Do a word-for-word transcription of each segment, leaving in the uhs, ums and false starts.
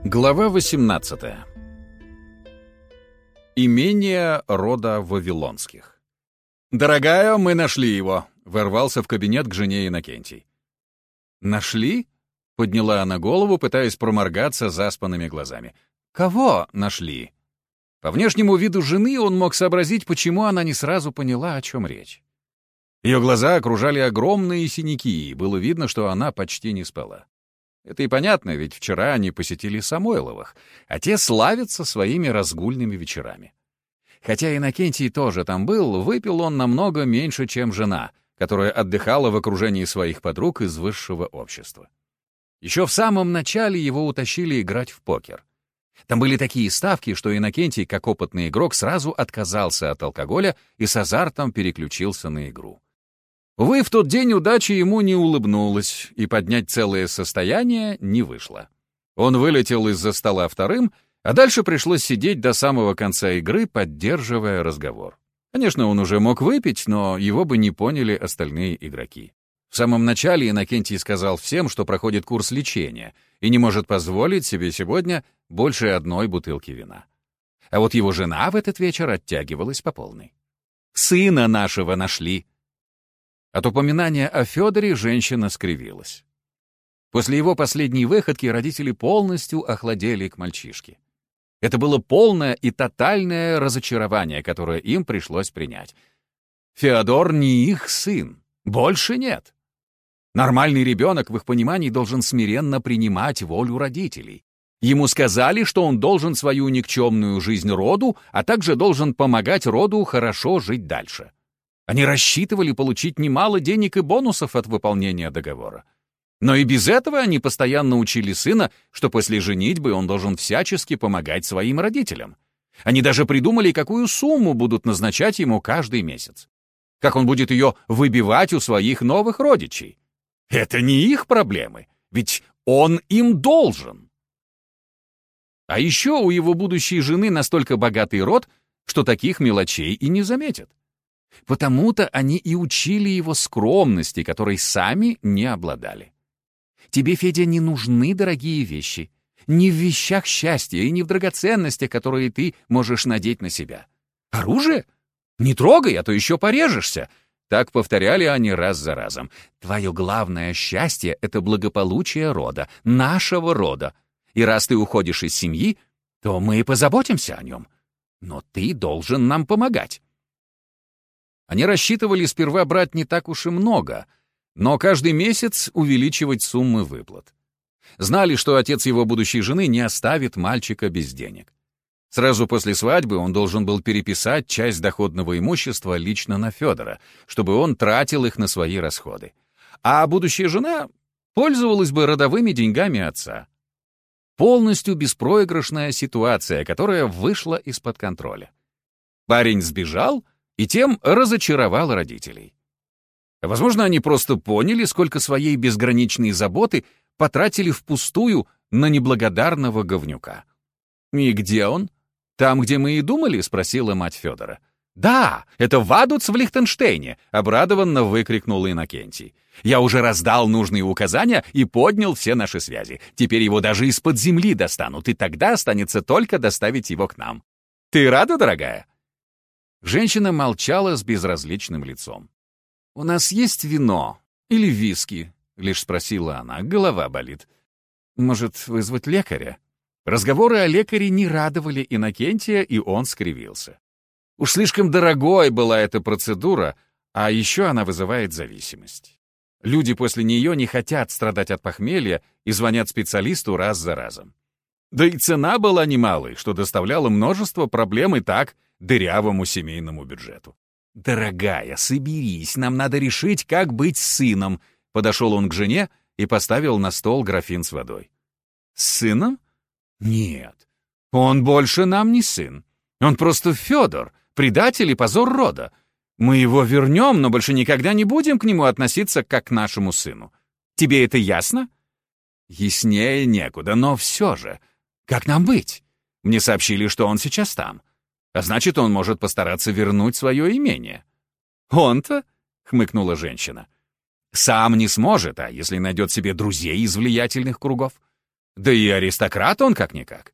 Глава восемнадцатая. Имение рода Вавилонских. «Дорогая, мы нашли его!» — ворвался в кабинет к жене Иннокентий. «Нашли?» — подняла она голову, пытаясь проморгаться заспанными глазами. «Кого нашли?» По внешнему виду жены он мог сообразить, почему она не сразу поняла, о чем речь. Ее глаза окружали огромные синяки, и было видно, что она почти не спала. Это и понятно, ведь вчера они посетили Самойловых, а те славятся своими разгульными вечерами. Хотя Иннокентий тоже там был, выпил он намного меньше, чем жена, которая отдыхала в окружении своих подруг из высшего общества. Еще в самом начале его утащили играть в покер. Там были такие ставки, что Иннокентий, как опытный игрок, сразу отказался от алкоголя и с азартом переключился на игру. Увы, в тот день удача ему не улыбнулась, и поднять целое состояние не вышло. Он вылетел из-за стола вторым, а дальше пришлось сидеть до самого конца игры, поддерживая разговор. Конечно, он уже мог выпить, но его бы не поняли остальные игроки. В самом начале Иннокентий сказал всем, что проходит курс лечения и не может позволить себе сегодня больше одной бутылки вина. А вот его жена в этот вечер оттягивалась по полной. «Сына нашего нашли!» От упоминания о Федоре женщина скривилась. После его последней выходки родители полностью охладели к мальчишке. Это было полное и тотальное разочарование, которое им пришлось принять. Феодор не их сын. Больше нет. Нормальный ребенок в их понимании должен смиренно принимать волю родителей. Ему сказали, что он должен свою никчемную жизнь роду, а также должен помогать роду хорошо жить дальше. Они рассчитывали получить немало денег и бонусов от выполнения договора. Но и без этого они постоянно учили сына, что после женитьбы он должен всячески помогать своим родителям. Они даже придумали, какую сумму будут назначать ему каждый месяц. Как он будет ее выбивать у своих новых родичей. Это не их проблемы, ведь он им должен. А еще у его будущей жены настолько богатый род, что таких мелочей и не заметят. Потому-то они и учили его скромности, которой сами не обладали. Тебе, Федя, не нужны дорогие вещи. Не в вещах счастья и не в драгоценностях, которые ты можешь надеть на себя. Оружие? Не трогай, а то еще порежешься. Так повторяли они раз за разом. Твое главное счастье — это благополучие рода, нашего рода. И раз ты уходишь из семьи, то мы позаботимся о нем. Но ты должен нам помогать. Они рассчитывали сперва брать не так уж и много, но каждый месяц увеличивать суммы выплат. Знали, что отец его будущей жены не оставит мальчика без денег. Сразу после свадьбы он должен был переписать часть доходного имущества лично на Федора, чтобы он тратил их на свои расходы. А будущая жена пользовалась бы родовыми деньгами отца. Полностью беспроигрышная ситуация, которая вышла из-под контроля. Парень сбежал и тем разочаровал родителей. Возможно, они просто поняли, сколько своей безграничной заботы потратили впустую на неблагодарного говнюка. «И где он? Там, где мы и думали?» — спросила мать Федора. «Да, это Вадуц в Лихтенштейне!» — обрадованно выкрикнул Иннокентий. «Я уже раздал нужные указания и поднял все наши связи. Теперь его даже из-под земли достанут, и тогда останется только доставить его к нам. Ты рада, дорогая?» Женщина молчала с безразличным лицом. «У нас есть вино или виски?» — лишь спросила она. «Голова болит. Может, вызвать лекаря?» Разговоры о лекаре не радовали Иннокентия, и он скривился. Уж слишком дорогой была эта процедура, а еще она вызывает зависимость. Люди после нее не хотят страдать от похмелья и звонят специалисту раз за разом. Да и цена была немалой, что доставляло множество проблем и так дырявому семейному бюджету. «Дорогая, соберись, нам надо решить, как быть с сыном», — подошел он к жене и поставил на стол графин с водой. «С сыном? Нет, он больше нам не сын. Он просто Федор, предатель и позор рода. Мы его вернем, но больше никогда не будем к нему относиться как к нашему сыну. Тебе это ясно?» «Яснее некуда, но все же. Как нам быть? Мне сообщили, что он сейчас там. А значит, он может постараться вернуть свое имение». «Он-то?» — хмыкнула женщина. «Сам не сможет, а если найдет себе друзей из влиятельных кругов? Да и аристократ он как-никак.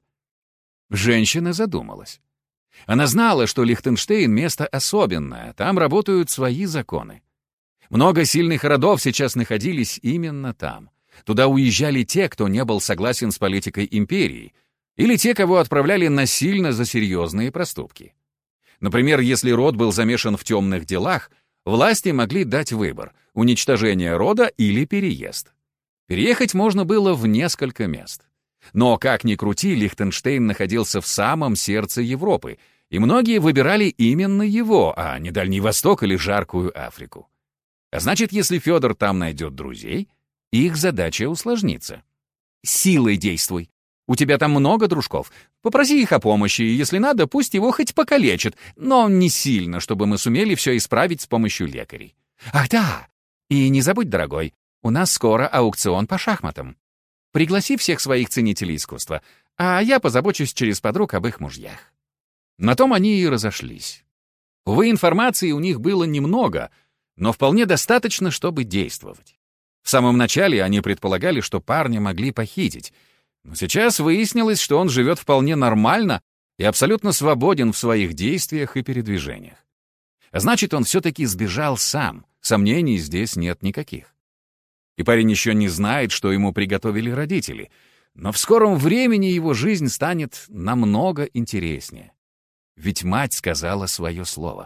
Женщина задумалась. Она знала, что Лихтенштейн — место особенное, там работают свои законы. Много сильных родов сейчас находились именно там. Туда уезжали те, кто не был согласен с политикой империи, или те, кого отправляли насильно за серьезные проступки. Например, если род был замешан в темных делах, власти могли дать выбор — уничтожение рода или переезд. Переехать можно было в несколько мест. Но, как ни крути, Лихтенштейн находился в самом сердце Европы, и многие выбирали именно его, а не Дальний Восток или жаркую Африку. А значит, если Федор там найдет друзей, их задача усложнится. Силой действуй. У тебя там много дружков. Попроси их о помощи, и если надо, пусть его хоть покалечат, но не сильно, чтобы мы сумели все исправить с помощью лекарей. Ах да! И не забудь, дорогой, у нас скоро аукцион по шахматам. Пригласи всех своих ценителей искусства, а я позабочусь через подруг об их мужьях. На том они и разошлись. Увы, информации у них было немного, но вполне достаточно, чтобы действовать. В самом начале они предполагали, что парня могли похитить, но сейчас выяснилось, что он живет вполне нормально и абсолютно свободен в своих действиях и передвижениях. А значит, он все-таки сбежал сам, сомнений здесь нет никаких. И парень еще не знает, что ему приготовили родители, но в скором времени его жизнь станет намного интереснее. Ведь мать сказала свое слово.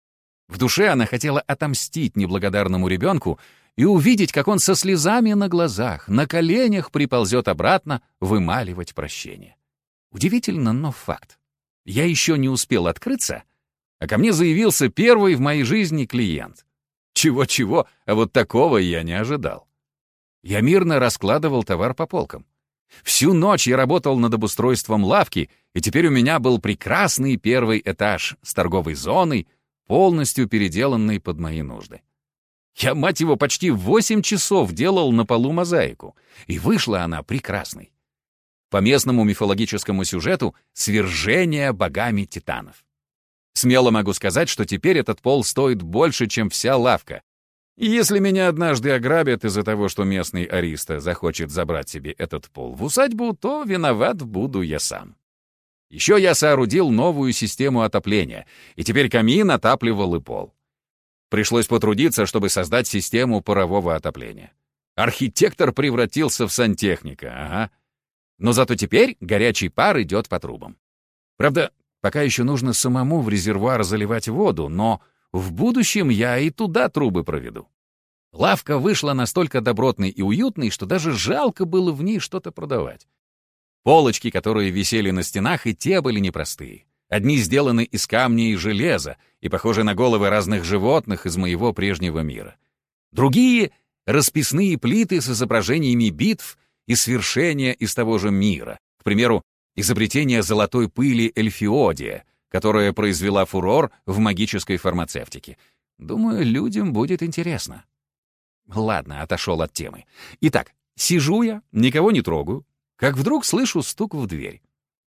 В душе она хотела отомстить неблагодарному ребенку и увидеть, как он со слезами на глазах, на коленях приползет обратно вымаливать прощение. Удивительно, но факт. Я еще не успел открыться, а ко мне заявился первый в моей жизни клиент. Чего-чего, а вот такого я не ожидал. Я мирно раскладывал товар по полкам. Всю ночь я работал над обустройством лавки, и теперь у меня был прекрасный первый этаж с торговой зоной, полностью переделанный под мои нужды. Я, мать его, почти восемь часов делал на полу мозаику, и вышла она прекрасной. По местному мифологическому сюжету — свержение богами титанов. Смело могу сказать, что теперь этот пол стоит больше, чем вся лавка. И если меня однажды ограбят из-за того, что местный ариста захочет забрать себе этот пол в усадьбу, то виноват буду я сам. Еще я соорудил новую систему отопления, и теперь камин отапливал и пол. Пришлось потрудиться, чтобы создать систему парового отопления. Архитектор превратился в сантехника, ага. Но зато теперь горячий пар идет по трубам. Правда, пока еще нужно самому в резервуар заливать воду, но в будущем я и туда трубы проведу. Лавка вышла настолько добротной и уютной, что даже жалко было в ней что-то продавать. Полочки, которые висели на стенах, и те были непростые. Одни сделаны из камня и железа и похожи на головы разных животных из моего прежнего мира. Другие — расписные плиты с изображениями битв и свершения из того же мира. К примеру, изобретение золотой пыли Эльфиодия, которая произвела фурор в магической фармацевтике. Думаю, людям будет интересно. Ладно, отошел от темы. Итак, сижу я, никого не трогаю, как вдруг слышу стук в дверь.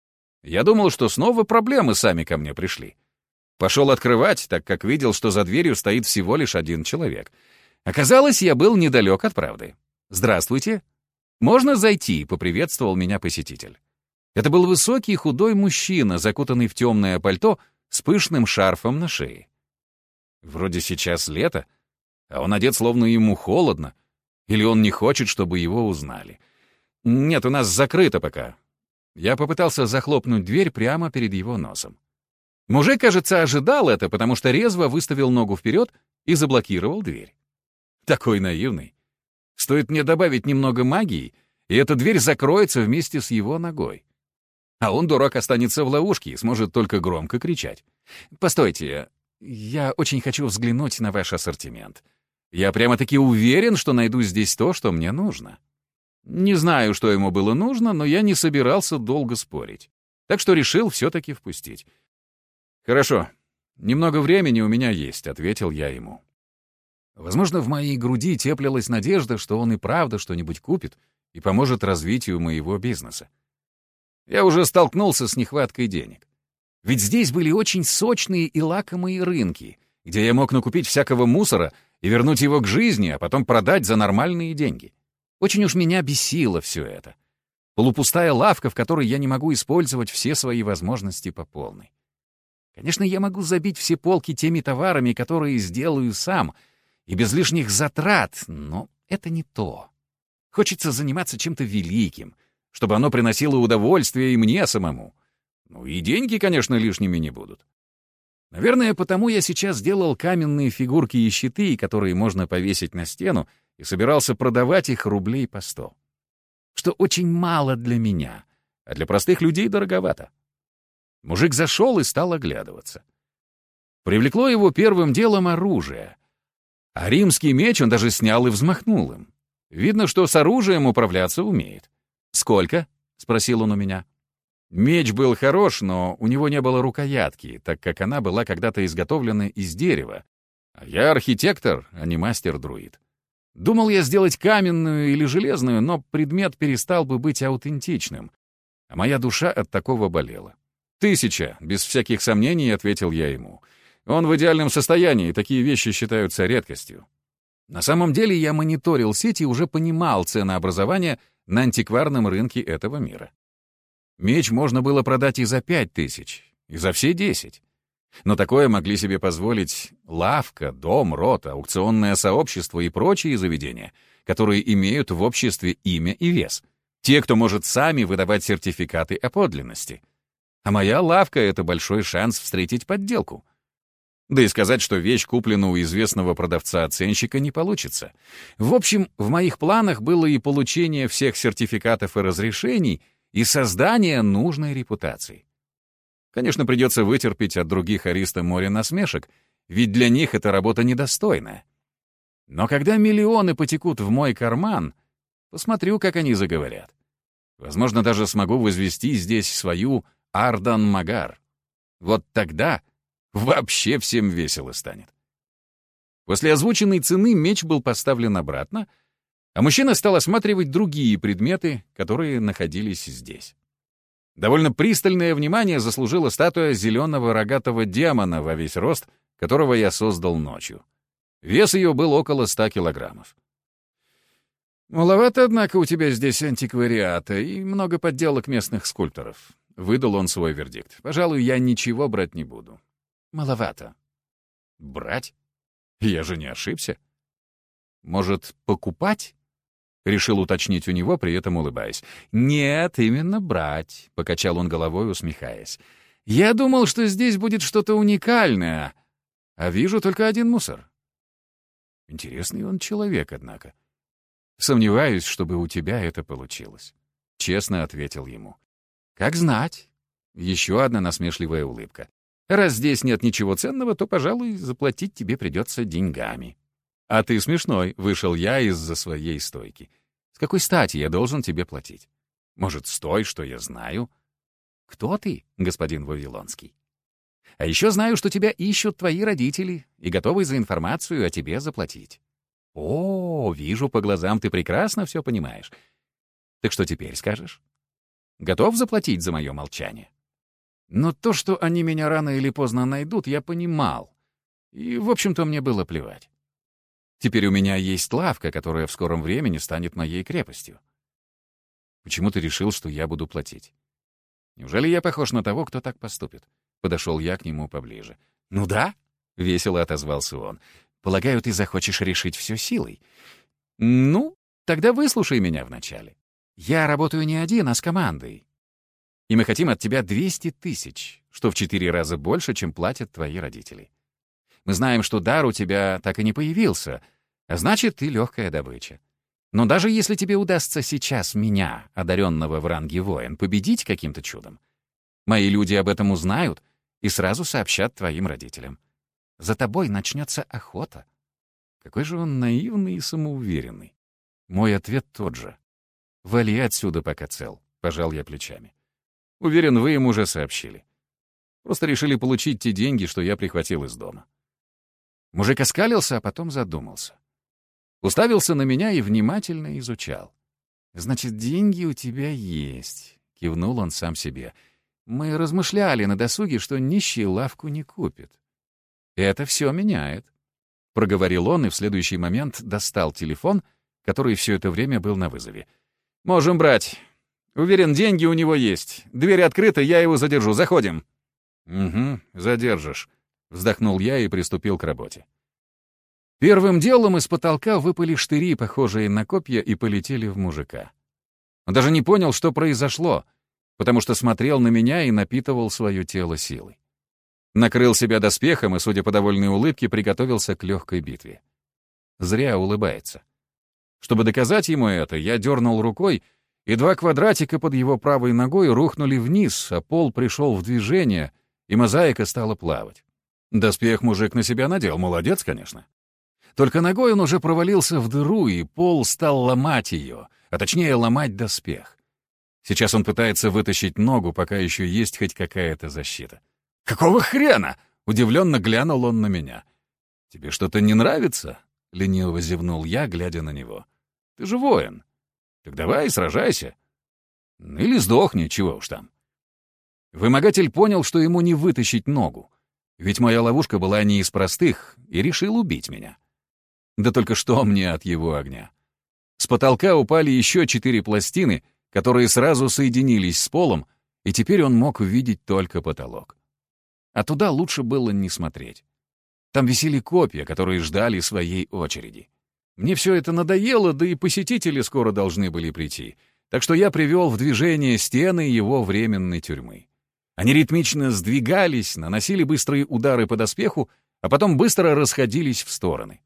Я думал, что снова проблемы сами ко мне пришли. Пошел открывать, так как видел, что за дверью стоит всего лишь один человек. Оказалось, я был недалек от правды. «Здравствуйте. Можно зайти?» — поприветствовал меня посетитель. Это был высокий худой мужчина, закутанный в темное пальто с пышным шарфом на шее. Вроде сейчас лето, а он одет, словно ему холодно, или он не хочет, чтобы его узнали. Нет, у нас закрыто пока. Я попытался захлопнуть дверь прямо перед его носом. Мужик, кажется, ожидал это, потому что резво выставил ногу вперед и заблокировал дверь. Такой наивный. Стоит мне добавить немного магии, и эта дверь закроется вместе с его ногой. А он, дурак, останется в ловушке и сможет только громко кричать. «Постойте, я очень хочу взглянуть на ваш ассортимент. Я прямо-таки уверен, что найду здесь то, что мне нужно». Не знаю, что ему было нужно, но я не собирался долго спорить. Так что решил все-таки впустить. «Хорошо, немного времени у меня есть», — ответил я ему. Возможно, в моей груди теплилась надежда, что он и правда что-нибудь купит и поможет развитию моего бизнеса. Я уже столкнулся с нехваткой денег. Ведь здесь были очень сочные и лакомые рынки, где я мог накупить всякого мусора и вернуть его к жизни, а потом продать за нормальные деньги. Очень уж меня бесило все это. Полупустая лавка, в которой я не могу использовать все свои возможности по полной. Конечно, я могу забить все полки теми товарами, которые сделаю сам, и без лишних затрат, но это не то. Хочется заниматься чем-то великим, чтобы оно приносило удовольствие и мне самому. Ну и деньги, конечно, лишними не будут. Наверное, потому я сейчас сделал каменные фигурки и щиты, которые можно повесить на стену, и собирался продавать их рублей по сто. Что очень мало для меня, а для простых людей дороговато. Мужик зашел и стал оглядываться. Привлекло его первым делом оружие. А римский меч он даже снял и взмахнул им. Видно, что с оружием управляться умеет. «Сколько?» — спросил он у меня. Меч был хорош, но у него не было рукоятки, так как она была когда-то изготовлена из дерева. А я архитектор, а не мастер-друид. Думал я сделать каменную или железную, но предмет перестал бы быть аутентичным. А моя душа от такого болела. «Тысяча», — без всяких сомнений ответил я ему. «Он в идеальном состоянии, такие вещи считаются редкостью». На самом деле я мониторил сеть и уже понимал ценообразование на антикварном рынке этого мира. Меч можно было продать и за пять тысяч, и за все десять. Но такое могли себе позволить лавка, дом, род, аукционное сообщество и прочие заведения, которые имеют в обществе имя и вес. Те, кто может сами выдавать сертификаты о подлинности. А моя лавка — это большой шанс встретить подделку. Да и сказать, что вещь куплена у известного продавца-оценщика, не получится. В общем, в моих планах было и получение всех сертификатов и разрешений, и создание нужной репутации. Конечно, придется вытерпеть от других ариста море насмешек, ведь для них эта работа недостойная. Но когда миллионы потекут в мой карман, посмотрю, как они заговорят. Возможно, даже смогу возвести здесь свою Ардан-Магар. Вот тогда вообще всем весело станет. После озвученной цены меч был поставлен обратно, а мужчина стал осматривать другие предметы, которые находились здесь. Довольно пристальное внимание заслужила статуя зеленого рогатого демона во весь рост, которого я создал ночью. Вес ее был около ста килограммов. «Маловато, однако, у тебя здесь антиквариата и много подделок местных скульпторов», — выдал он свой вердикт. «Пожалуй, я ничего брать не буду». «Маловато». «Брать? Я же не ошибся». «Может, покупать?» — решил уточнить у него, при этом улыбаясь. «Нет, именно брать», — покачал он головой, усмехаясь. «Я думал, что здесь будет что-то уникальное, а вижу только один мусор». Интересный он человек, однако. «Сомневаюсь, чтобы у тебя это получилось», — честно ответил ему. «Как знать». Еще одна насмешливая улыбка. «Раз здесь нет ничего ценного, то, пожалуй, заплатить тебе придется деньгами». «А ты смешной», — вышел я из-за своей стойки. «С какой стати я должен тебе платить? Может, с той, что я знаю?» «Кто ты, господин Вавилонский?» «А еще знаю, что тебя ищут твои родители и готовы за информацию о тебе заплатить». «О, вижу по глазам, ты прекрасно все понимаешь. Так что теперь скажешь? Готов заплатить за мое молчание?» Но то, что они меня рано или поздно найдут, я понимал. И, в общем-то, мне было плевать. Теперь у меня есть лавка, которая в скором времени станет моей крепостью. Почему ты решил, что я буду платить? Неужели я похож на того, кто так поступит? Подошел я к нему поближе. Ну да, весело отозвался он. Полагаю, ты захочешь решить все силой. Ну, тогда выслушай меня вначале. Я работаю не один, а с командой. И мы хотим от тебя двести тысяч, что в четыре раза больше, чем платят твои родители. Мы знаем, что дар у тебя так и не появился, а значит, ты легкая добыча. Но даже если тебе удастся сейчас меня, одаренного в ранге воин, победить каким-то чудом, мои люди об этом узнают и сразу сообщат твоим родителям. За тобой начнется охота. Какой же он наивный и самоуверенный. Мой ответ тот же. Вали отсюда, пока цел, пожал я плечами. Уверен, вы им уже сообщили. Просто решили получить те деньги, что я прихватил из дома. Мужик оскалился, а потом задумался. Уставился на меня и внимательно изучал. «Значит, деньги у тебя есть», — кивнул он сам себе. «Мы размышляли на досуге, что нищий лавку не купит. Это все меняет», — проговорил он и в следующий момент достал телефон, который все это время был на вызове. «Можем брать. Уверен, деньги у него есть. Дверь открыта, я его задержу. Заходим». «Угу, задержишь», — вздохнул я и приступил к работе. Первым делом из потолка выпали штыри, похожие на копья, и полетели в мужика. Он даже не понял, что произошло, потому что смотрел на меня и напитывал свое тело силой. Накрыл себя доспехом и, судя по довольной улыбке, приготовился к легкой битве. Зря улыбается. Чтобы доказать ему это, я дернул рукой, и два квадратика под его правой ногой рухнули вниз, а пол пришел в движение, и мозаика стала плавать. Доспех мужик на себя надел, молодец, конечно. Только ногой он уже провалился в дыру, и пол стал ломать ее, а точнее ломать доспех. Сейчас он пытается вытащить ногу, пока еще есть хоть какая-то защита. «Какого хрена?» — удивленно глянул он на меня. «Тебе что-то не нравится?» — лениво зевнул я, глядя на него. «Ты же воин. Так давай, сражайся. Или сдохни, чего уж там». Вымогатель понял, что ему не вытащить ногу, ведь моя ловушка была не из простых, и решил убить меня. Да только что мне от его огня? С потолка упали еще четыре пластины, которые сразу соединились с полом, и теперь он мог увидеть только потолок. А туда лучше было не смотреть. Там висели копья, которые ждали своей очереди. Мне все это надоело, да и посетители скоро должны были прийти, так что я привел в движение стены его временной тюрьмы. Они ритмично сдвигались, наносили быстрые удары по доспеху, а потом быстро расходились в стороны.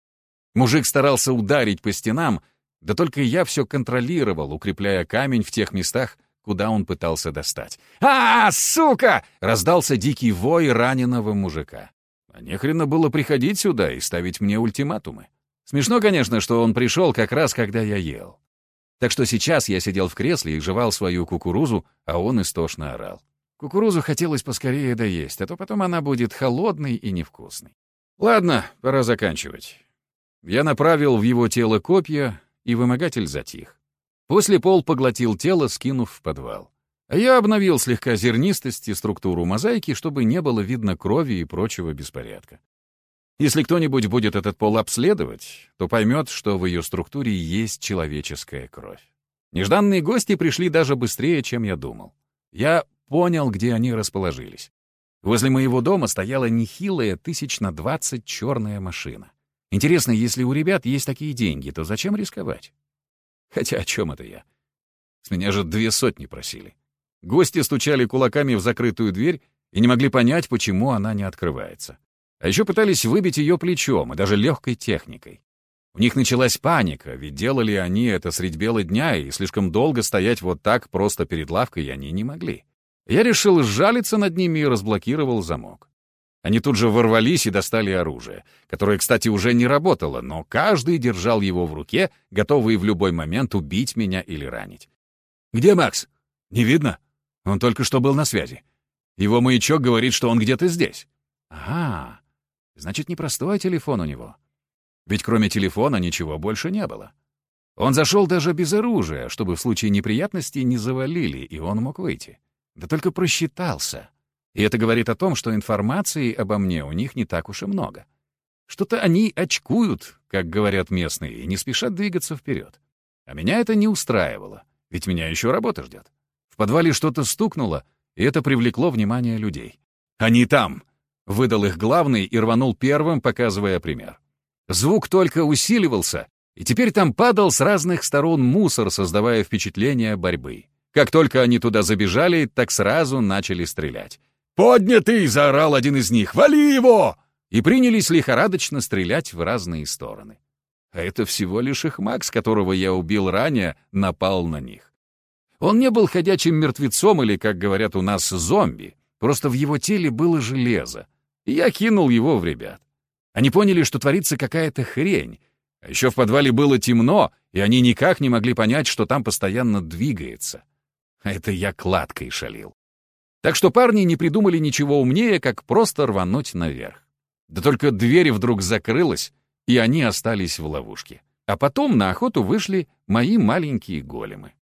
Мужик старался ударить по стенам, да только я все контролировал, укрепляя камень в тех местах, куда он пытался достать. «А, сука!» — раздался дикий вой раненого мужика. А нехрена было приходить сюда и ставить мне ультиматумы. Смешно, конечно, что он пришел как раз, когда я ел. Так что сейчас я сидел в кресле и жевал свою кукурузу, а он истошно орал. Кукурузу хотелось поскорее доесть, а то потом она будет холодной и невкусной. Ладно, пора заканчивать. Я направил в его тело копья, и вымогатель затих. После пол поглотил тело, скинув в подвал. А я обновил слегка зернистость и структуру мозаики, чтобы не было видно крови и прочего беспорядка. Если кто-нибудь будет этот пол обследовать, то поймет, что в ее структуре есть человеческая кровь. Нежданные гости пришли даже быстрее, чем я думал. Я понял, где они расположились. Возле моего дома стояла нехилая тысяч на двадцать черная машина. Интересно, если у ребят есть такие деньги, то зачем рисковать? Хотя о чем это я? С меня же две сотни просили. Гости стучали кулаками в закрытую дверь и не могли понять, почему она не открывается. А еще пытались выбить ее плечом и даже легкой техникой. У них началась паника, ведь делали они это средь бела дня, и слишком долго стоять вот так просто перед лавкой они не могли. Я решил сжалиться над ними и разблокировал замок. Они тут же ворвались и достали оружие, которое, кстати, уже не работало, но каждый держал его в руке, готовый в любой момент убить меня или ранить. «Где Макс? Не видно? Он только что был на связи. Его маячок говорит, что он где-то здесь». «Ага, значит, непростой телефон у него. Ведь кроме телефона ничего больше не было. Он зашел даже без оружия, чтобы в случае неприятностей не завалили, и он мог выйти. Да только просчитался. И это говорит о том, что информации обо мне у них не так уж и много. Что-то они очкуют, как говорят местные, и не спешат двигаться вперед. А меня это не устраивало, ведь меня еще работа ждет. В подвале что-то стукнуло, и это привлекло внимание людей. «Они там!» — выдал их главный и рванул первым, показывая пример. Звук только усиливался, и теперь там падал с разных сторон мусор, создавая впечатление борьбы. Как только они туда забежали, так сразу начали стрелять. «Поднятый!» — заорал один из них. «Вали его!» И принялись лихорадочно стрелять в разные стороны. А это всего лишь их Макс, которого я убил ранее, напал на них. Он не был ходячим мертвецом или, как говорят у нас, зомби. Просто в его теле было железо. И я кинул его в ребят. Они поняли, что творится какая-то хрень. А еще в подвале было темно, и они никак не могли понять, что там постоянно двигается. А это я кладкой шалил. Так что парни не придумали ничего умнее, как просто рвануть наверх. Да только дверь вдруг закрылась, и они остались в ловушке. А потом на охоту вышли мои маленькие големы.